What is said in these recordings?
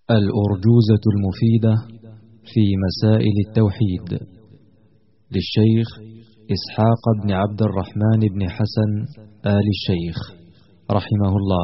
الأرجوزة المفيدة في مسائل التوحيد للشيخ إسحاق بن عبد الرحمن بن حسن آل الشيخ رحمه الله.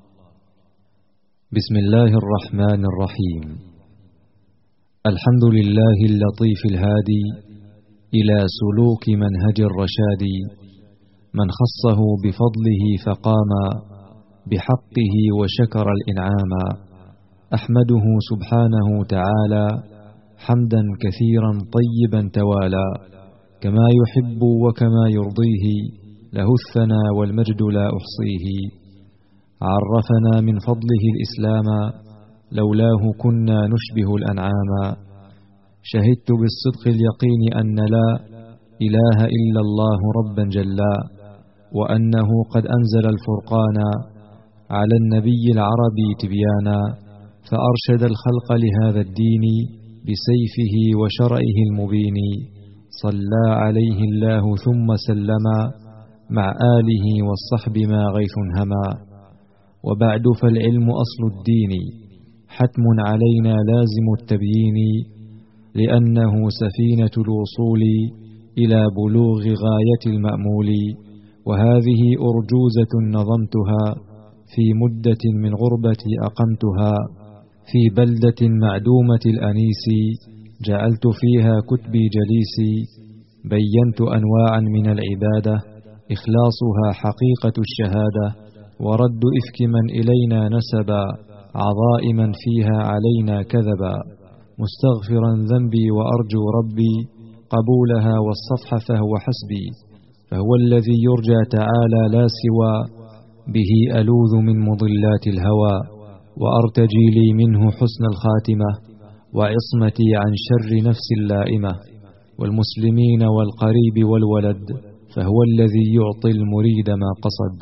بسم الله الرحمن الرحيم. الحمد لله اللطيف الهادي إلى سلوك منهج الرشاد، من خصه بفضله فقام بحقه وشكر الإنعام. أحمده سبحانه تعالى حمدا كثيرا طيبا توالى، كما يحب وكما يرضيه، له الثنى والمجد لا أحصيه. عرفنا من فضله الإسلام، لولاه كنا نشبه الأنعام. شهدت بالصدق اليقين أن لا إله إلا الله ربا جلا، وأنه قد أنزل الفرقان على النبي العربي تبيانا، فأرشد الخلق لهذا الدين بسيفه وشرعه المبين. صلى عليه الله ثم سلما، مع آله والصحب ما غيث هما. وبعد فالعلم أصل الدين، حتم علينا لازم التبيين، لأنه سفينة الوصول إلى بلوغ غاية المأمول. وهذه أرجوزة نظمتها في مدة من غربتي أقمتها، في بلدة معدومة الأنيس جعلت فيها كتبي جليسي. بينت أنواعا من العبادة، إخلاصها حقيقة الشهادة، ورد إفك من إلينا نسبا، عظائما فيها علينا كذبا. مستغفرا ذنبي وأرجو ربي قبولها والصفح، فهو حسبي، فهو الذي يرجى تعالى لا سوى، به ألوذ من مضلات الهوى. وأرتجي لي منه حسن الخاتمة، وعصمتي عن شر نفس اللائمة، والمسلمين والقريب والولد، فهو الذي يعطي المريد ما قصد.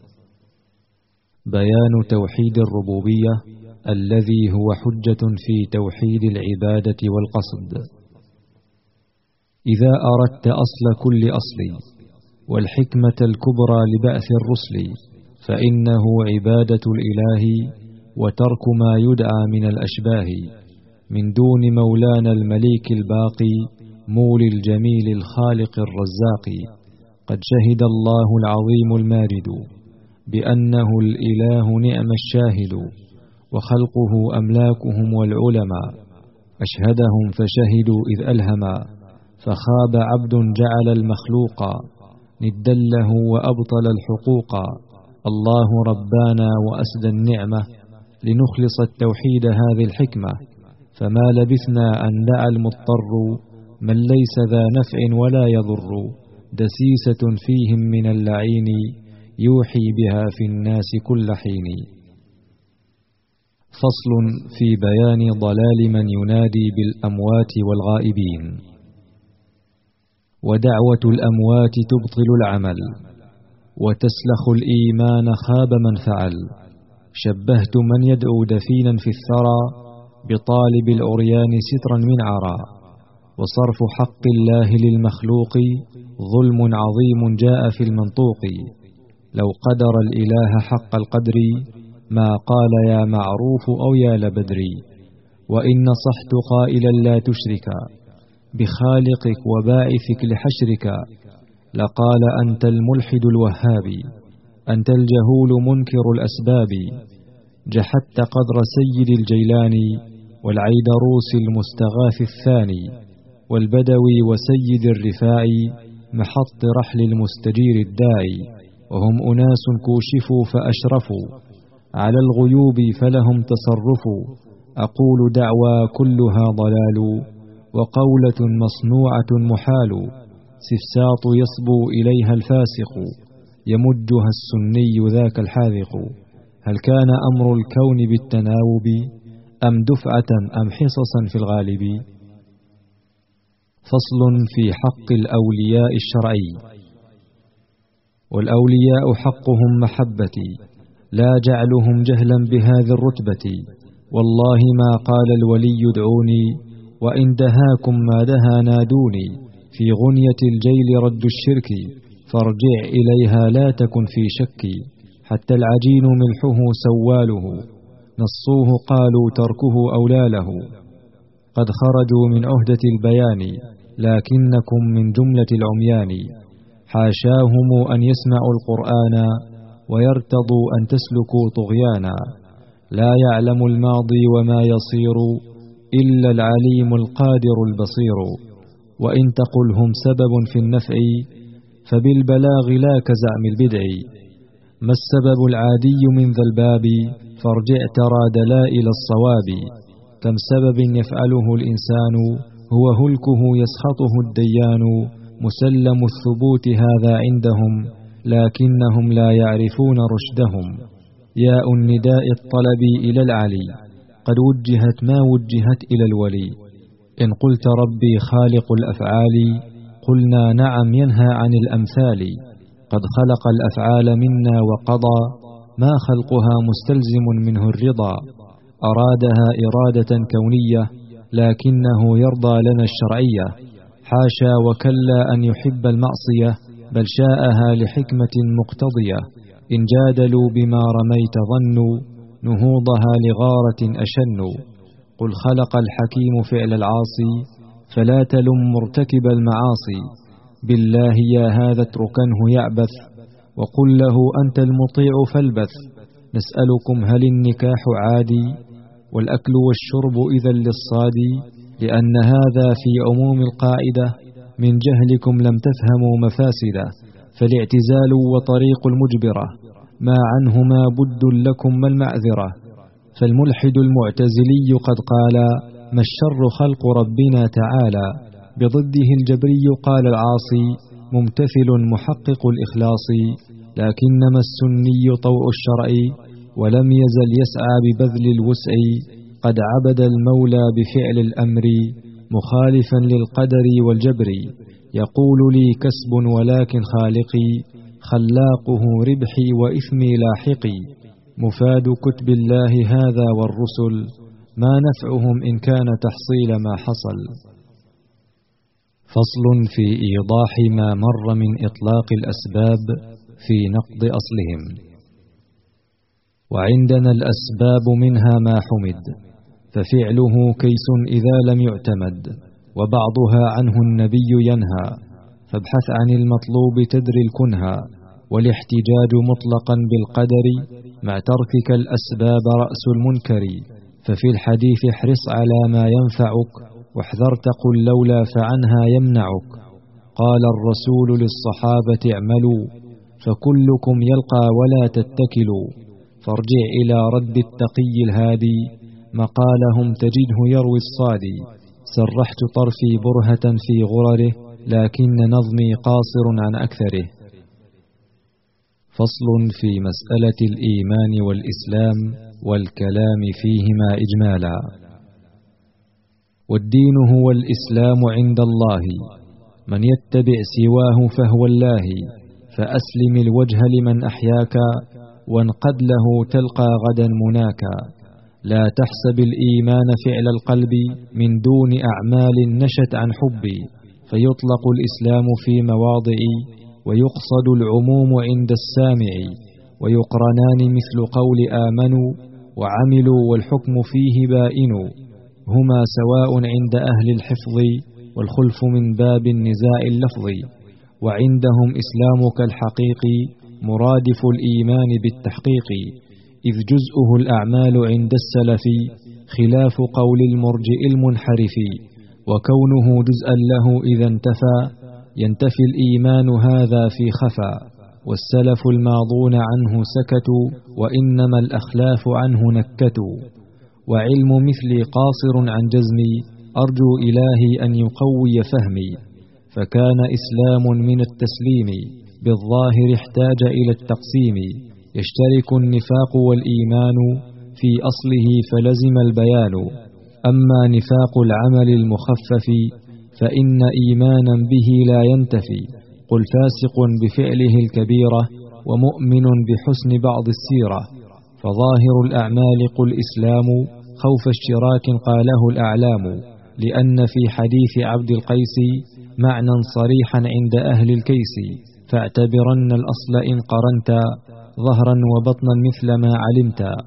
بيان توحيد الربوبية الذي هو حجة في توحيد العبادة والقصد. إذا أردت أصل كل أصل، والحكمة الكبرى لبعث الرسل، فإنه عبادة الإله وترك ما يدعى من الأشباه، من دون مولانا المليك الباقي، مولي الجميل الخالق الرزاق. قد شهد الله العظيم المارد بأنه الإله نعم الشاهد، وخلقه أملاكهم والعلماء، أشهدهم فشهدوا إذ ألهما. فخاب عبد جعل المخلوق ندا له وأبطل الحقوق. الله ربانا وأسدى النعمة، لنخلص التوحيد هذه الحكمة. فما لبثنا أن دعا المضطر، من ليس ذا نفع ولا يضر، دسيسة فيهم من اللعين، يوحي بها في الناس كل حين. فصل في بيان ضلال من ينادي بالأموات والغائبين. ودعوة الأموات تبطل العمل، وتسلخ الإيمان، خاب من فعل. شبهت من يدعو دفينا في الثرى، بطالب العريان سترا من عرى. وصرف حق الله للمخلوق، ظلم عظيم جاء في المنطوق. لو قدر الإله حق القدر، ما قال يا معروف أو يا لبدري. وإن نصحت قائلا لا تشرك بخالقك وباعثك لحشرك، لقال أنت الملحد الوهاب، أنت الجهول منكر الأسباب. جحدت قدر سيد الجيلاني، والعيدروس المستغاث الثاني، والبدوي وسيد الرفاعي، محط رحل المستجير الداعي. وهم أناس كوشفوا فأشرفوا على الغيوب، فلهم تصرفوا. أقول دعوى كلها ضلال، وقولة مصنوعة محال. سفساط يصبو إليها الفاسق، يمجها السني ذاك الحاذق. هل كان أمر الكون بالتناوب، أم دفعة أم حصصا في الغالب؟ فصل في حق الأولياء الشرعي. والأولياء حقهم محبتي، لا جعلهم جهلا بهذه الرتبة. والله ما قال الولي ادعوني، وإن دهاكم ما دها نادوني. في غنية الجيل رد الشرك، فارجع إليها لا تكن في شك. حتى العجين ملحه سواله، نصوه قالوا تركه أولى له. قد خرجوا من عهدة البيان لكنكم من جملة العميان. حاشاهم أن يسمعوا القرآن ويرتضوا أن تسلكوا طغيانا. لا يعلم الماضي وما يصير إلا العليم القادر البصير. وإن تقل هم سبب في النفع فبالبلاغ لا كزعم البدع. ما السبب العادي من ذا الباب فارجع ترى دلائل الصواب. كم سبب يفعله الإنسان هو هلكه يسخطه الديان. مسلم الثبوت هذا عندهم لكنهم لا يعرفون رشدهم. ياء النداء الطلب إلى العلي قد وجهت ما وجهت إلى الولي. إن قلت ربي خالق الأفعال قلنا نعم ينهى عن الأمثال. قد خلق الأفعال منا وقضى ما خلقها مستلزم منه الرضا. أرادها إرادة كونية لكنه يرضى لنا الشرعية. حاشا وكلا أن يحب المعصية بل شاءها لحكمة مقتضية. إن جادلوا بما رميت ظنوا نهوضها لغارة أشنوا. قل خلق الحكيم فعل العاصي فلا تلم مرتكب المعاصي. بالله يا هذا اتركنه يعبث وقل له أنت المطيع فالبث. نسألكم هل النكاح عادي والأكل والشرب إذا للصادي. لأن هذا في عموم القاعدة من جهلكم لم تفهموا مفاسده. فالاعتزال وطريق المجبرة ما عنهما بد لكم ما المعذرة. فالملحد المعتزلي قد قال ما الشر خلق ربنا تعالى. بضده الجبري قال العاصي ممتثل محقق الإخلاص. لكنما السني طوع الشرع ولم يزل يسعى ببذل الوسع. قد عبد المولى بفعل الأمر مخالفا للقدر والجبر. يقول لي كسب ولكن خالقي خلاقه ربحي وإثمي لاحقي. مفاد كتب الله هذا والرسل ما نفعهم إن كان تحصيل ما حصل. فصل في إيضاح ما مر من إطلاق الأسباب في نقض أصلهم. وعندنا الأسباب منها ما حمد ففعله كيس إذا لم يعتمد. وبعضها عنه النبي ينهى فابحث عن المطلوب تدري الكنها. والاحتجاج مطلقا بالقدر مع تركك الأسباب رأس المنكر. ففي الحديث احرص على ما ينفعك واحذر تقل لولا فعنها يمنعك. قال الرسول للصحابة اعملوا فكلكم يلقى ولا تتكلوا. فارجع إلى رد التقي الهادي مقالهم تجده يروي الصادي. سرحت طرفي برهة في غرره لكن نظمي قاصر عن أكثره. فصل في مسألة الإيمان والإسلام والكلام فيهما إجمالا. والدين هو الإسلام عند الله من يتبع سواه فهو الله. فأسلم الوجه لمن أحياك وانقد له تلقى غدا مناكا. لا تحسب الإيمان فعل القلب من دون أعمال نشت عن حبي. فيطلق الإسلام في مواضع ويقصد العموم عند السامع. ويقرنان مثل قول آمنوا وعملوا والحكم فيه بائن. هما سواء عند أهل الحفظ والخلف من باب النزاع اللفظي. وعندهم إسلامك الحقيق مرادف الإيمان بالتحقيق. إذ جزءه الأعمال عند السلف خلاف قول المرجئ المنحرف. وكونه جزءا له إذا انتفى ينتفي الإيمان هذا في خفا. والسلف الماضون عنه سكتوا وإنما الأخلاف عنه نكتوا. وعلم مثلي قاصر عن جزمي أرجو إلهي أن يقوي فهمي. فكان إسلام من التسليم بالظاهر احتاج إلى التقسيم. يشترك النفاق والإيمان في أصله فلزم البيان. أما نفاق العمل المخفف فإن إيمانا به لا ينتفي. قل فاسق بفعله الكبيرة ومؤمن بحسن بعض السيرة. فظاهر الأعمال قل إسلام خوف اشتراك قاله الأعلام. لأن في حديث عبد القيس معنى صريحا عند أهل الكيس. فاعتبرن الأصل إن قرنت ظهرا وبطنا مثل ما علمت.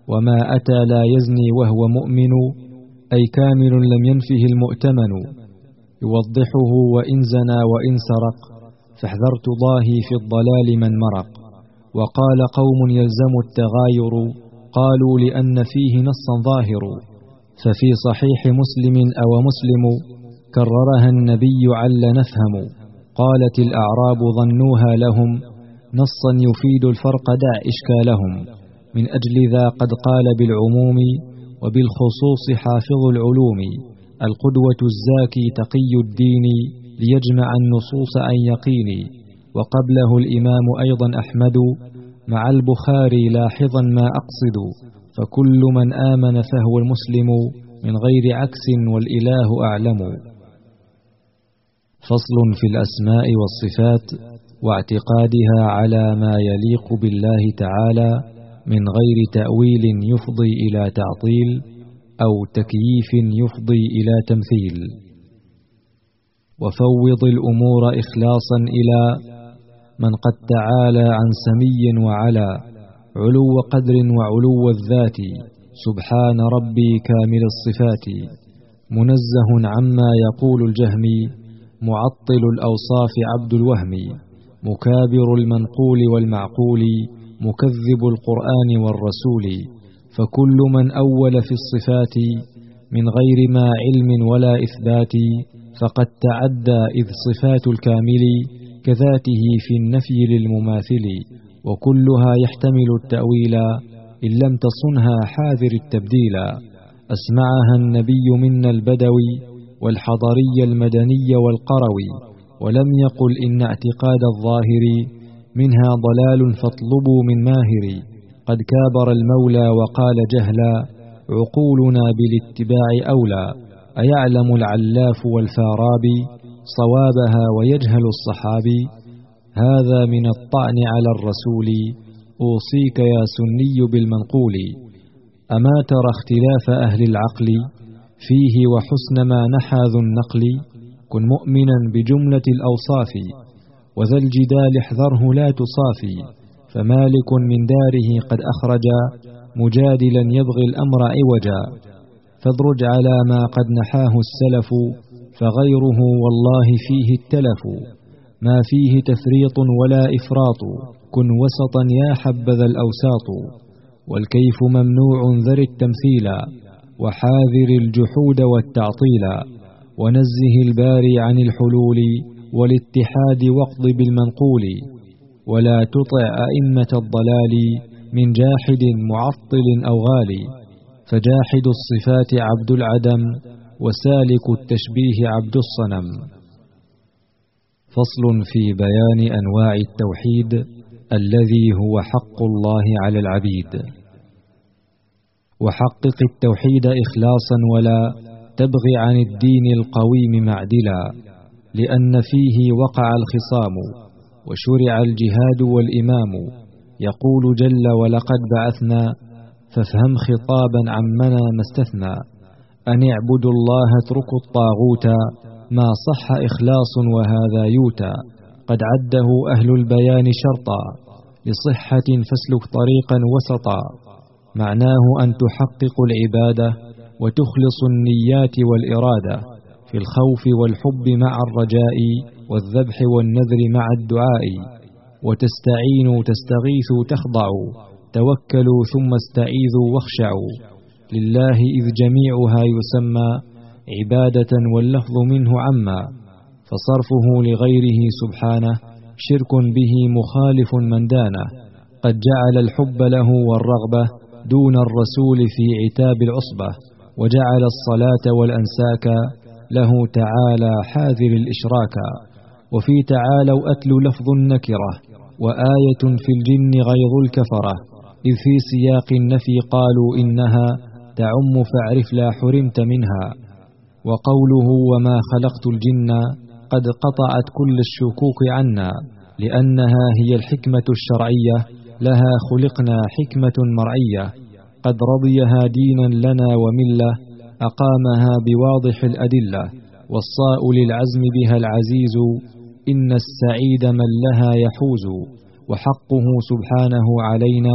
وما أتى لا يزني وهو مؤمن، أي كامل لم ينفه المؤتمن. يوضحه: وإن زنى وإن سرق، فاحذرت ضاهي في الضلال من مرق. وقال قوم: يلزم التغاير، قالوا لأن فيه نصا ظاهر. ففي صحيح مسلم أو مسلم، كررها النبي عل نفهم. قالت الأعراب ظنوها لهم، نصا يفيد الفرق دع إشكالهم. من أجل ذا قد قال بالعموم، وبالخصوص حافظ العلوم. القدوة الزاكي تقي الدين، ليجمع النصوص عن يقين. وقبله الإمام أيضا أحمد، مع البخاري لاحظا ما أقصد. فكل من آمن فهو المسلم، من غير عكس والإله أعلم. فصل في الأسماء والصفات، واعتقادها على ما يليق بالله تعالى، من غير تأويل يفضي إلى تعطيل، أو تكييف يفضي إلى تمثيل. وفوض الأمور إخلاصا إلى من قد تعالى عن سمي وعلا، علو قدر وعلو الذات، سبحان ربي كامل الصفات. منزه عما يقول الجهمي، معطل الأوصاف عبد الوهم. مكابر المنقول والمعقول، مكذب القرآن والرسول. فكل من أول في الصفات، من غير ما علم ولا إثبات، فقد تعدى، إذ صفات الكامل كذاته في النفي للمماثل. وكلها يحتمل التأويل، إن لم تصنها حاذر التبديل. أسمعها النبي منا البدوي، والحضري المدني والقروي. ولم يقل إن اعتقاد الظاهر منها ضلال فاطلبوا من ماهر. قد كابر المولى وقال جهلا، عقولنا بالاتباع أولى. أيعلم العلاف والفارابي صوابها ويجهل الصحابي؟ هذا من الطعن على الرسول، أوصيك يا سني بالمنقول. أما ترى اختلاف أهل العقل فيه، وحسن ما نحى ذو النقل؟ كن مؤمنا بجملة الأوصاف، وذا الجدال احذره لا تصافي. فمالك من داره قد أخرج، مجادلا يبغي الأمر عوجا. فادرج على ما قد نحاه السلف، فغيره والله فيه التلف. ما فيه تفريط ولا إفراط، كن وسطا يا حبذا الأوساط. والكيف ممنوع ذر التمثيلا، وحاذر الجحود والتعطيلا. ونزه الباري عن الحلول، والاتحاد واقض بالمنقول. ولا تطع أئمة الضلال، من جاحد معطل أو غالي. فجاحد الصفات عبد العدم، وسالك التشبيه عبد الصنم. فصل في بيان أنواع التوحيد، الذي هو حق الله على العبيد. وحقق التوحيد إخلاصا، ولا تبغي عن الدين القويم معدلا. لأن فيه وقع الخصام، وشرع الجهاد والإمام. يقول جل: ولقد بعثنا، فافهم خطابا عمنا ما استثنى. أن اعبدوا الله اتركوا الطاغوت، ما صح إخلاص وهذا يوتى. قد عده أهل البيان شرطا، لصحة فاسلك طريقا وسطا. معناه أن تحقق العبادة، وتخلص النيات والإرادة، في الخوف والحب مع الرجاء، والذبح والنذر مع الدعاء. وتستعينوا تستغيثوا تخضعوا، توكلوا ثم استعيذوا واخشعوا. لله إذ جميعها يسمى عبادة، واللفظ منه عما. فصرفه لغيره سبحانه شرك به مخالف من دانه. قد جعل الحب له والرغبة دون الرسول في عتاب العصبة. وجعل الصلاة والأنساك له تعالى حاذر الإشراك. وفي تعالوا أتل لفظ النكرة، وآية في الجن غيظ الكفرة. إذ في سياق النفي قالوا إنها تعم، فاعرف لا حرمت منها. وقوله وما خلقت الجن قد قطعت كل الشكوك عنا، لأنها هي الحكمة الشرعية، لها خلقنا حكمة مرعية. قد رضيها دينا لنا وملة، أقامها بواضح الأدلة. والصاء للعزم بها العزيز، إن السعيد من لها يحوز. وحقه سبحانه علينا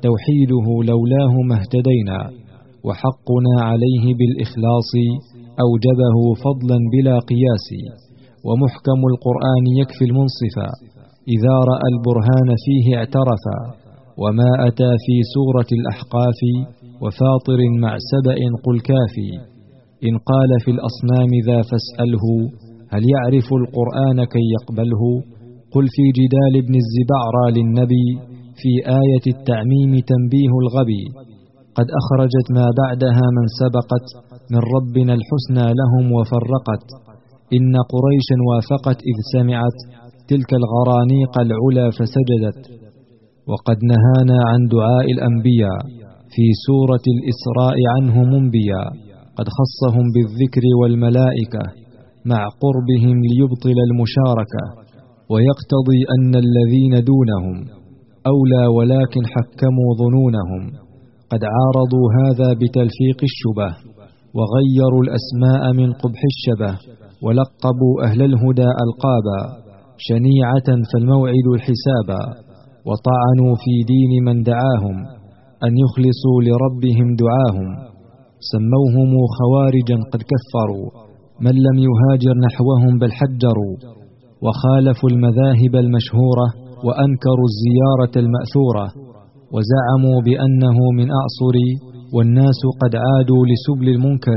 توحيده لولاه ما اهتدينا، وحقنا عليه بالإخلاص أوجبه فضلا بلا قياس. ومحكم القرآن يكفي المنصفا، إذا رأى البرهان فيه اعترفا. وما أتى في سورة الأحقاف وفاطر مع سبأ قل كافي. إن قال في الأصنام ذا فاسأله، هل يعرف القرآن كي يقبله؟ قل في جدال ابن الزبعرى للنبي، في آية التعميم تنبيه الغبي. قد أخرجت ما بعدها من سبقت، من ربنا الحسنى لهم وفرقت. إن قريشا وافقت إذ سمعت، تلك الغرانيق العلا فسجدت. وقد نهانا عن دعاء الأنبياء، في سورة الإسراء عنه منبيا. قد خصهم بالذكر والملائكة، مع قربهم ليبطل المشاركة. ويقتضي أن الذين دونهم أولى، ولكن حكموا ظنونهم. قد عارضوا هذا بتلفيق الشبه، وغيروا الأسماء من قبح الشبه. ولقبوا أهل الهدى ألقابا، شنيعة فالموعد الحسابا. وطعنوا في دين من دعاهم، أن يخلصوا لربهم دعاهم. سموهم خوارجا قد كفروا، من لم يهاجر نحوهم بل حجروا. وخالفوا المذاهب المشهورة، وأنكروا الزيارة المأثورة. وزعموا بأنه من أعصر، والناس قد عادوا لسبل المنكر.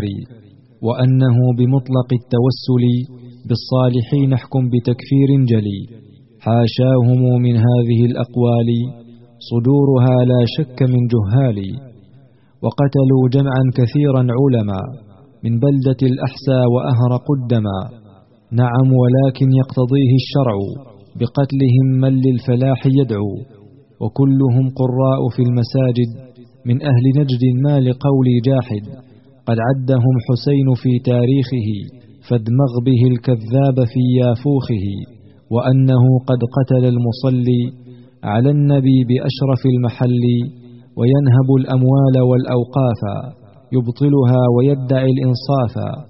وأنه بمطلق التوسل، بالصالحين نحكم بتكفير جلي. حاشاهم من هذه الأقوال، صدورها لا شك من جهال. وقتلوا جمعا كثيرا علما، من بلدة الأحسى وأهرقوا الدما. نعم، ولكن يقتضيه الشرع، بقتلهم من للفلاح يدعو. وكلهم قراء في المساجد، من أهل نجد ما لقولي جاحد. قد عدهم حسين في تاريخه، فادمغ به الكذاب في يافوخه. وأنه قد قتل المصلي على النبي بأشرف المحل. وينهب الأموال والأوقاف، يبطلها ويدعي الإنصاف.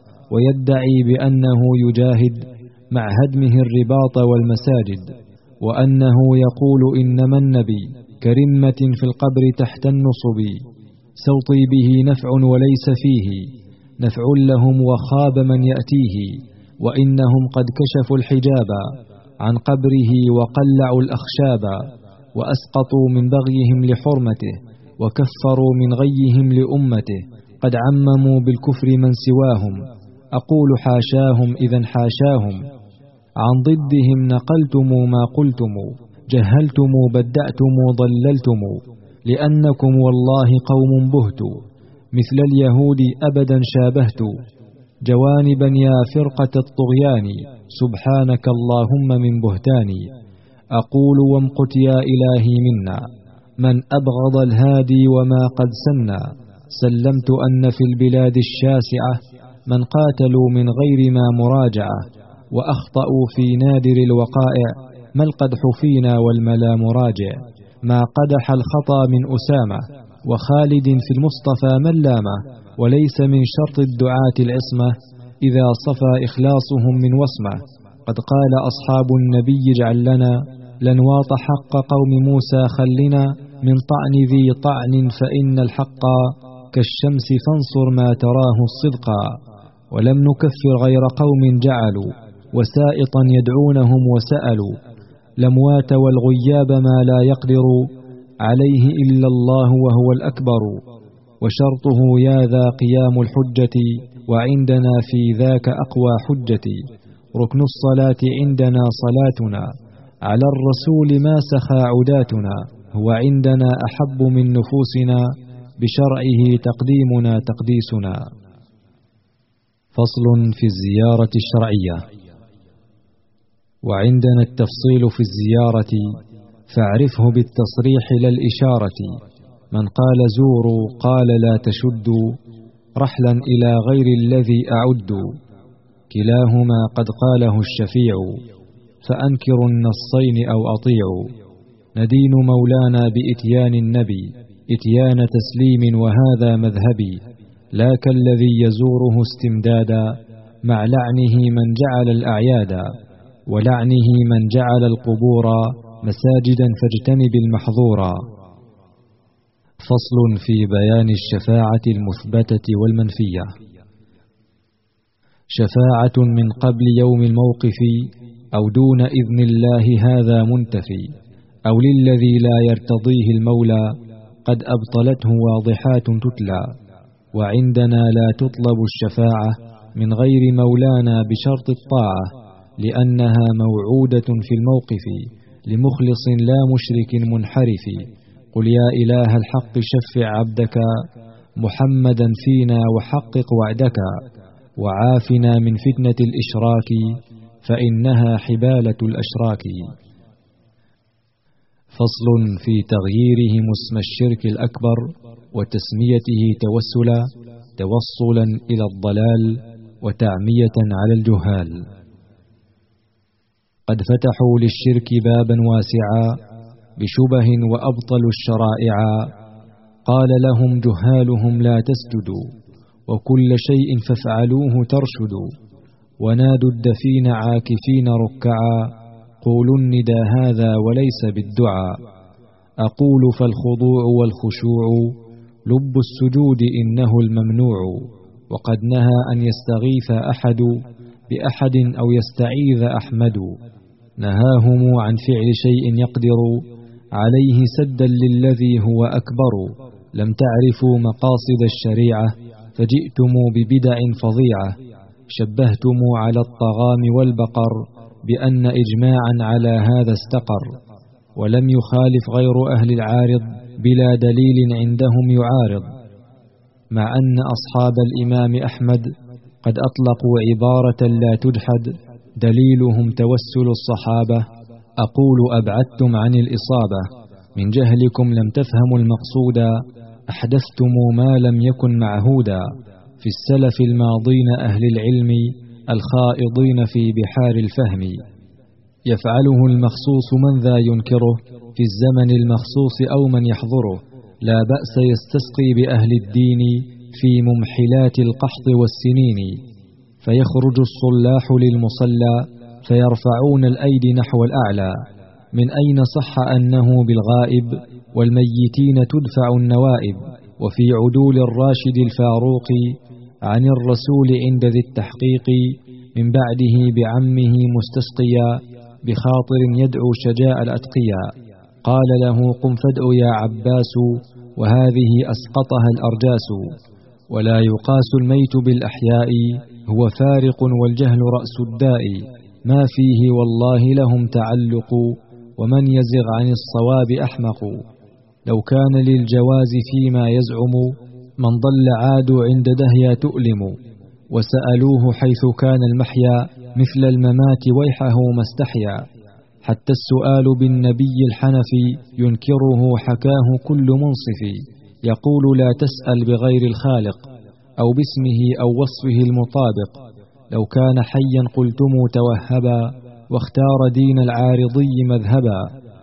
ويدعي بأنه يجاهد، مع هدمه الرباط والمساجد. وأنه يقول إنما النبي كرمة في القبر تحت النصب. سوطي به نفع وليس فيه، نفع لهم وخاب من يأتيه. وإنهم قد كشفوا الحجاب عن قبره، وقلعوا الأخشاب. وأسقطوا من بغيهم لحرمته، وكفروا من غيهم لأمته. قد عمموا بالكفر من سواهم، أقول حاشاهم إذا حاشاهم. عن ضدهم نقلتم ما قلتم، جهلتم بدأتم ضللتم. لأنكم والله قوم بهت، مثل اليهود أبدا شابهت. جوانبا يا فرقة الطغيان، سبحانك اللهم من بهتاني. أقول وامقت يا إلهي منا، من أبغض الهادي وما قد سنى. سلمت أن في البلاد الشاسعة، من قاتلوا من غير ما مراجعة. وأخطأوا في نادر الوقائع، ما القدح فينا والملا مراجع. ما قدح الخطا من أسامة، وخالد في المصطفى من لامه. وليس من شرط الدعاة العصمة، إذا صفى إخلاصهم من وصمه. قد قال أصحاب النبي اجعل لنا، لنواط حق قوم موسى خلنا. من طعن ذي طعن فإن الحق، كالشمس فانصر ما تراه الصدقا. ولم نكفر غير قوم جعلوا، وسائطا يدعونهم وسألوا. الأموات والغياب ما لا يقدر عليه إلا الله وهو الأكبر. وشرطه يا ذا قيام الحجة، وعندنا في ذاك أقوى حجة. ركن الصلاة عندنا صلاتنا، على الرسول ما سخى عداتنا. هو عندنا أحب من نفوسنا، بشرعه تقديمنا تقديسنا. فصل في الزيارة الشرعية. وعندنا التفصيل في الزيارة، فاعرفه بالتصريح لا الإشارة. من قال زوروا قال لا تشدوا، رحلا إلى غير الذي أعد. كلاهما قد قاله الشفيع، فأنكروا النصين أو أطيعوا. ندين مولانا بإتيان النبي، إتيان تسليم وهذا مذهبي. لا كالذي يزوره استمدادا، مع لعنه من جعل الأعيادا. ولعنه من جعل القبور مساجدا، فاجتنب المحظورا. فصل في بيان الشفاعة المثبتة والمنفية. شفاعة من قبل يوم الموقف أو دون إذن الله هذا منتفي، أو للذي لا يرتضيه المولى قد أبطلته واضحات تتلى. وعندنا لا تطلب الشفاعة من غير مولانا بشرط الطاعة، لأنها موعودة في الموقف لمخلص لا مشرك منحرف. قل يا إله الحق شفع عبدك محمدا فينا وحقق وعدك، وعافنا من فتنة الإشراك فإنها حبالة الأشراك. فصل في تغييرهم اسم الشرك الأكبر وتسميته توسلا توصلا إلى الضلال وتعمية على الجهال. قد فتحوا للشرك بابا واسعا بشبه وأبطلوا الشرائع. قال لهم جهالهم لا تسجدوا وكل شيء فافعلوه ترشدوا، ونادوا الدفين عاكفين ركعا. قولوا الندى هذا وليس بالدعاء. أقول فالخضوع والخشوع لب السجود إنه الممنوع. وقد نهى أن يستغيث أحد بأحد أو يستعيذ أحمد. نهاهم عن فعل شيء يقدر عليه سدا للذي هو أكبر. لم تعرفوا مقاصد الشريعة فجئتم ببدع فظيعة. شبهتم على الطغام والبقر بأن إجماعا على هذا استقر. ولم يخالف غير أهل العارض بلا دليل عندهم يعارض. مع أن أصحاب الإمام أحمد قد أطلقوا عبارة لا تجحد دليلهم توسل الصحابة. أقول أبعدتم عن الإصابة من جهلكم لم تفهموا المقصودا. أحدثتم ما لم يكن معهودا في السلف الماضين أهل العلم الخائضين في بحار الفهم. يفعله المخصوص من ذا ينكره في الزمن المخصوص أو من يحضره. لا بأس يستسقي بأهل الدين في ممحلات القحط والسنين. فيخرج الصلاح للمصلى فيرفعون الأيدي نحو الأعلى. من أين صح أنه بالغائب والميتين تدفع النوائب. وفي عدول الراشد الفاروق عن الرسول عند ذي التحقيق من بعده بعمه مستسقيا بخاطر يدعو شجاء الأتقياء. قال له قم فادع يا عباس وهذه أسقطها الأرجاس. ولا يقاس الميت بالأحياء هو فارق والجهل رأس الداء. ما فيه والله لهم تعلق ومن يزغ عن الصواب أحمق. لو كان للجواز فيما يزعم من ضل عاد عند دهيا تؤلم. وسألوه حيث كان المحيا مثل الممات ويحه ما استحيا. حتى السؤال بالنبي الحنفي ينكره حكاه كل منصف. يقول لا تسأل بغير الخالق أو باسمه أو وصفه المطابق. لو كان حيا قلتم توهبا واختار دين العارضي مذهبا.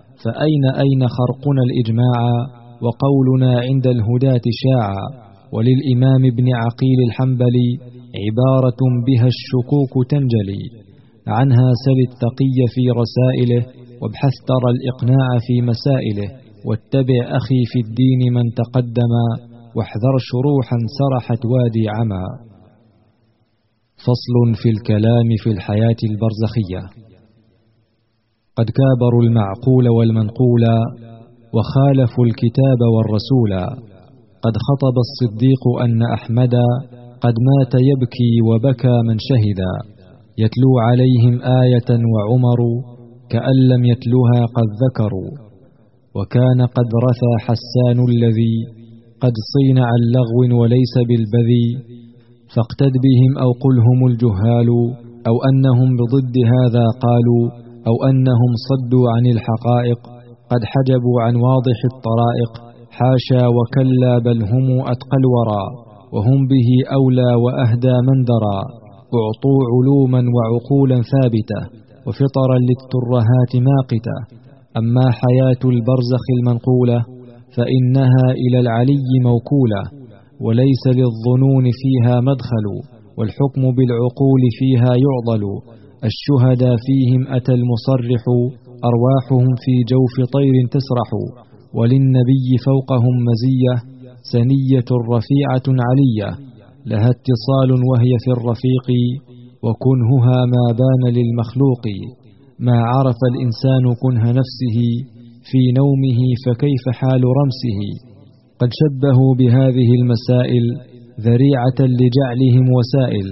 فأين خرقنا الإجماع وقولنا عند الهداة شاعا. وللإمام ابن عقيل الحنبلي عبارة بها الشكوك تنجلي. عنها سل التقي في رسائله وابحث ترى الإقناع في مسائله. واتبع أخي في الدين من تقدما واحذر شروحا سرحت وادي عما. فصل في الكلام في الحياة البرزخية. قد كابروا المعقول والمنقول وخالفوا الكتاب والرسول. قد خطب الصديق أن أحمدا قد مات يبكي وبكى من شهدا. يتلو عليهم آية وعمر كأن لم يتلها قد ذكروا. وكان قد رثى حسان الذي قد صين عن لغو وليس بالبذي. فاقتد بهم أو قلهم الجهال أو أنهم بضد هذا قالوا أو أنهم صدوا عن الحقائق. قد حجبوا عن واضح الطرائق حاشا وكلا بل هم أتقى الورى. وهم به أولى وأهدى من درى. أعطوا علوما وعقولا ثابتة وفطرا للترهات ماقتة. أما حياة البرزخ المنقولة فإنها إلى العلي موكولة. وليس للظنون فيها مدخل والحكم بالعقول فيها يعضل. الشهداء فيهم أتى المصرح أرواحهم في جوف طير تسرح. وللنبي فوقهم مزية سنية رفيعة علية، لها اتصال وهي في الرفيق، وكنهها ما بان للمخلوق. ما عرف الإنسان كنه نفسه في نومه، فكيف حال رمسه؟ قد شبهوا بهذه المسائل ذريعة لجعلهم وسائل،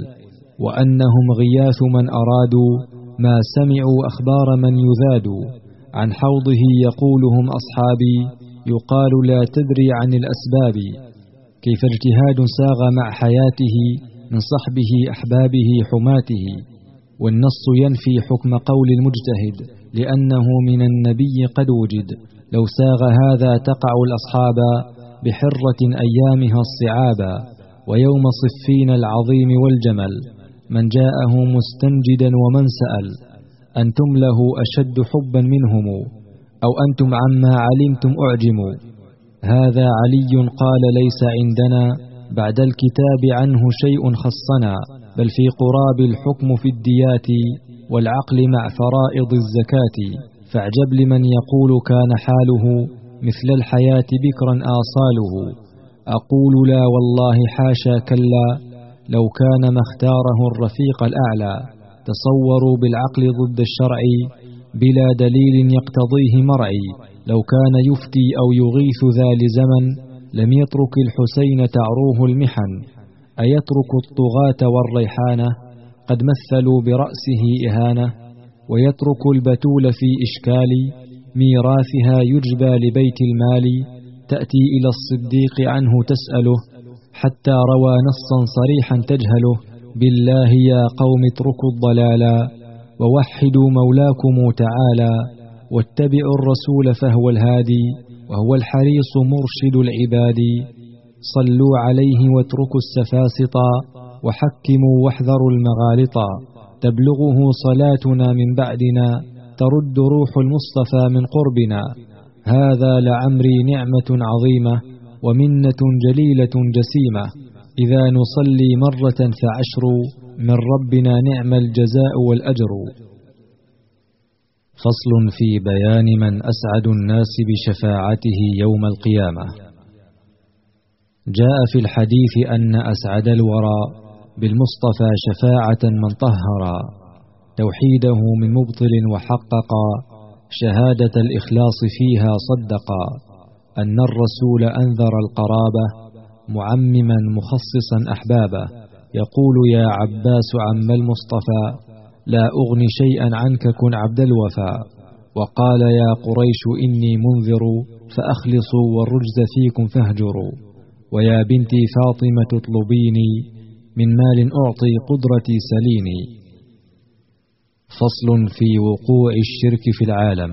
وأنهم غياث من أرادوا ما سمعوا أخبار من يذادوا. عن حوضه يقولهم أصحابي، يقال لا تدري عن الأسباب. كيف اجتهاد ساغ مع حياته من صحبه أحبابه حماته. والنص ينفي حكم قول المجتهد، لأنه من النبي قد وجد. لو ساغ هذا تقع الأصحاب بحرة أيامها الصعابا، ويوم صفين العظيم والجمل، من جاءه مستنجدا ومن سأل. أنتم له أشد حبا منهم، أو أنتم عما علمتم أعجموا. هذا علي قال ليس عندنا بعد الكتاب عنه شيء خصنا، بل في قراب الحكم في الديات والعقل مع فرائض الزكاة. فاعجب لمن يقول كان حاله مثل الحياة بكرا آصاله. أقول لا والله حاشا كلا، لو كان ما اختاره الرفيق الأعلى. تصوروا بالعقل ضد الشرع بلا دليل يقتضيه مرعي. لو كان يفتي أو يغيث ذا لزمن، لم يترك الحسين تعروه المحن. أيترك الطغاة والريحانة، قد مثلوا برأسه إهانة. ويترك البتول في إشكال ميراثها يجبى لبيت المال. تأتي إلى الصديق عنه تسأله، حتى روى نصا صريحا تجهله. بالله يا قوم اتركوا الضلالا، ووحدوا مولاكم تعالى. واتبعوا الرسول فهو الهادي، وهو الحريص مرشد العباد. صلوا عليه واتركوا السفاسطا، وحكموا واحذروا المغالطا. تبلغه صلاتنا من بعدنا، ترد روح المصطفى من قربنا. هذا لعمري نعمة عظيمة، ومنة جليلة جسيمة. إذا نصلي مرة فعشر، من ربنا نعم الجزاء والأجر. فصل في بيان من أسعد الناس بشفاعته يوم القيامة. جاء في الحديث أن أسعد الورى بالمصطفى شفاعة من طهرا توحيده من مبطل، وحققا شهادة الإخلاص فيها صدقا. أن الرسول أنذر القرابة معمما مخصصا أحبابه. يقول يا عباس عم المصطفى، لا أغني شيئا عنك كن عبد الوفا. وقال يا قريش إني منذر، فأخلصوا والرجز فيكم فاهجروا. ويا بنتي فاطمة اطلبيني، من مال أعطي قدرتي سليني. فصل في وقوع الشرك في العالم.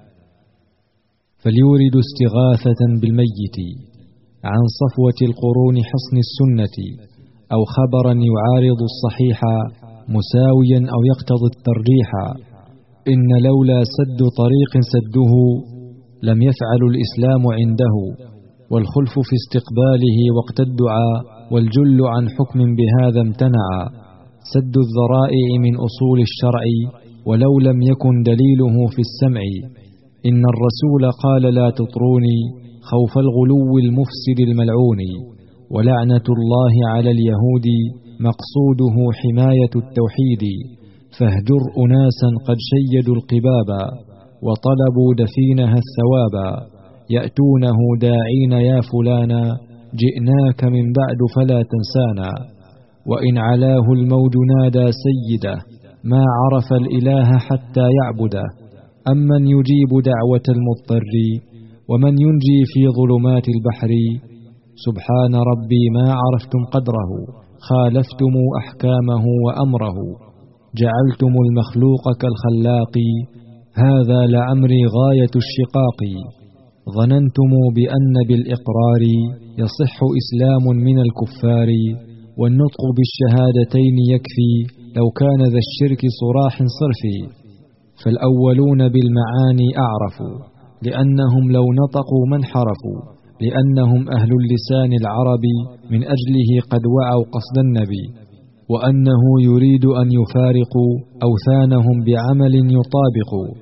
فليورد استغاثة بالميت عن صفوة القرون حصن السنة، أو خبرا يعارض الصحيح مساويا أو يقتضي الترجيح. إن لولا سد طريق سده، لم يفعل الإسلام عنده. والخلف في استقباله وقت الدعاء، والجل عن حكم بهذا امتنع. سد الذرائع من أصول الشرع، ولو لم يكن دليله في السمع. إن الرسول قال لا تطروني، خوف الغلو المفسد الملعون. ولعنة الله على اليهود، مقصوده حماية التوحيد. فاهجر أناسا قد شيدوا القبابا، وطلبوا دفينها الثوابا. يأتونه داعين يا فلانا، جئناك من بعد فلا تنسانا. وإن علاه الموج نادى سيده، ما عرف الإله حتى يعبده. أمن يجيب دعوة المضطر، ومن ينجي في ظلمات البحر. سبحان ربي ما عرفتم قدره، خالفتم أحكامه وأمره. جعلتم المخلوق كالخلاق، هذا لعمري غاية الشقاق. ظننتم بأن بالإقرار يصح إسلام من الكفار. والنطق بالشهادتين يكفي، لو كان ذا الشرك صراح صرفي. فالأولون بالمعاني أعرفوا، لأنهم لو نطقوا ما انحرفوا. لأنهم أهل اللسان العربي، من أجله قد وعوا قصد النبي. وأنه يريد أن يفارقوا أوثانهم بعمل يطابق.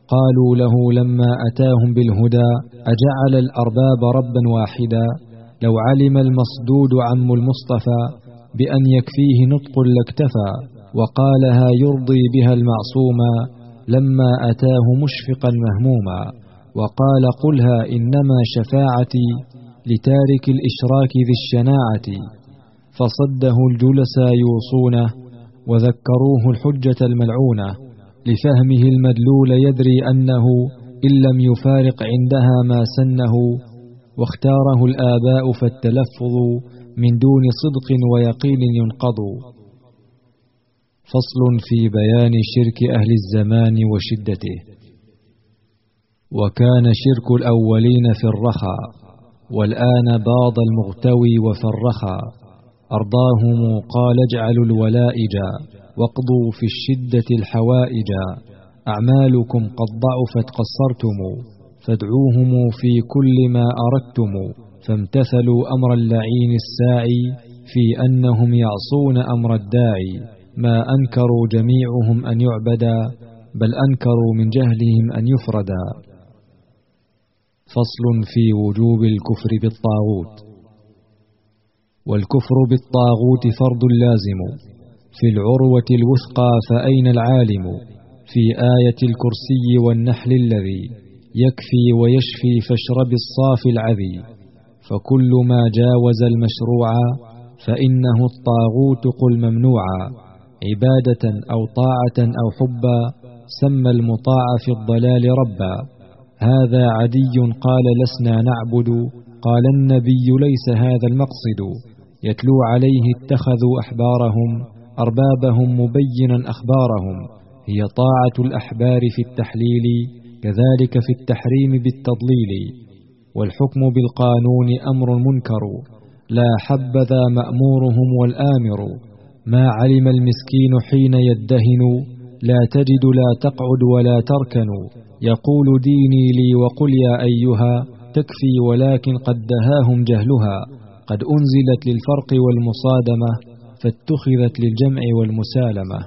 قالوا له لما أتاهم بالهدى: أجعل الأرباب ربا واحدا؟ لو علم المصدود عم المصطفى بأن يكفيه نطق لاكتفى، وقالها يرضي بها المعصوما لما أتاه مشفقا مهموما، وقال: قلها إنما شفاعتي لتارك الإشراك ذي الشناعة. فصده الجلسا يوصونه وذكروه الحجة الملعونة، لفهمه المدلول يدري أنه إن لم يفارق عندها ما سنه، واختاره الآباء فالتلفظ من دون صدق ويقين ينقض. فصل في بيان شرك أهل الزمان وشدته. وكان شرك الأولين في الرخاء، والآن باض المغتوي وفرخا. أرضاهم قال: اجعلوا الولائجا واقضوا في الشدة الحوائجا. أعمالكم قد ضعفت قصرتم، فادعوهم في كل ما أردتم. فامتثلوا أمر اللعين الساعي في أنهم يعصون أمر الداعي. ما أنكروا جميعهم أن يعبدا، بل أنكروا من جهلهم أن يفردا. فصل في وجوب الكفر بالطاغوت. والكفر بالطاغوت فرض لازم في العروة الوثقى، فأين العالم؟ في آية الكرسي والنحل الذي يكفي ويشفي، فاشرب الصافي العذي. فكل ما جاوز المشروع فإنه الطاغوت، قل ممنوعا. عبادة أو طاعة أو حبا، سمى المطاع في الضلال ربا. هذا عدي قال لسنا نعبد، قال النبي ليس هذا المقصد. يتلو عليه اتخذوا أحبارهم أربابهم مبينا أخبارهم. هي طاعة الأحبار في التحليل، كذلك في التحريم بالتضليل. والحكم بالقانون أمر منكر، لا حبذا مأمورهم والآمر. ما علم المسكين حين يدهن، لا تجد لا تقعد ولا تركن. يقول ديني لي وقل يا أيها، تكفي ولكن قد دهاهم جهلها. قد أنزلت للفرق والمصادمة، فاتخذت للجمع والمسالمة.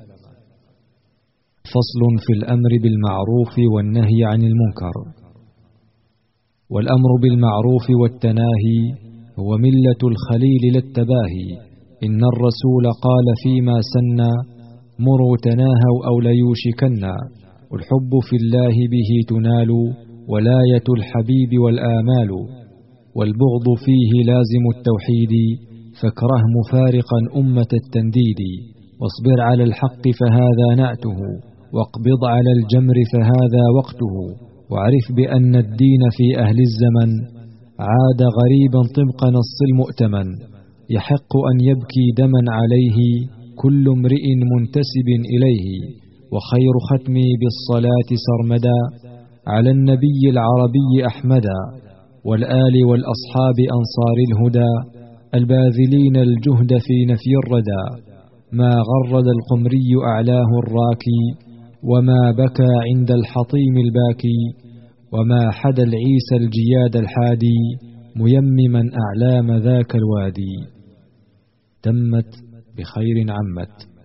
فصل في الأمر بالمعروف والنهي عن المنكر. والأمر بالمعروف والتناهي هو ملة الخليل لا التباهي. إن الرسول قال فيما سنى: مروا تناهوا أو ليوشكنا. الحب في الله به تنال، ولاية الحبيب والآمال. والبغض فيه لازم التوحيد، فاكره مفارقا أمة التنديد. واصبر على الحق فهذا نعته، واقبض على الجمر فهذا وقته. واعرف بأن الدين في أهل الزمن عاد غريبا طبق نص المؤتمن. يحق أن يبكي دما عليه كل امرئ منتسب إليه. وخير ختمي بالصلاة سرمدا على النبي العربي أحمدا، والآل والأصحاب أنصار الهدى الباذلين الجهد في نفي الردى. ما غرد القمري أعلاه الراكي، وما بكى عند الحطيم الباكي. وما حدا العيسى الجياد الحادي، ميمما أعلام ذاك الوادي. تمت بخير عمت.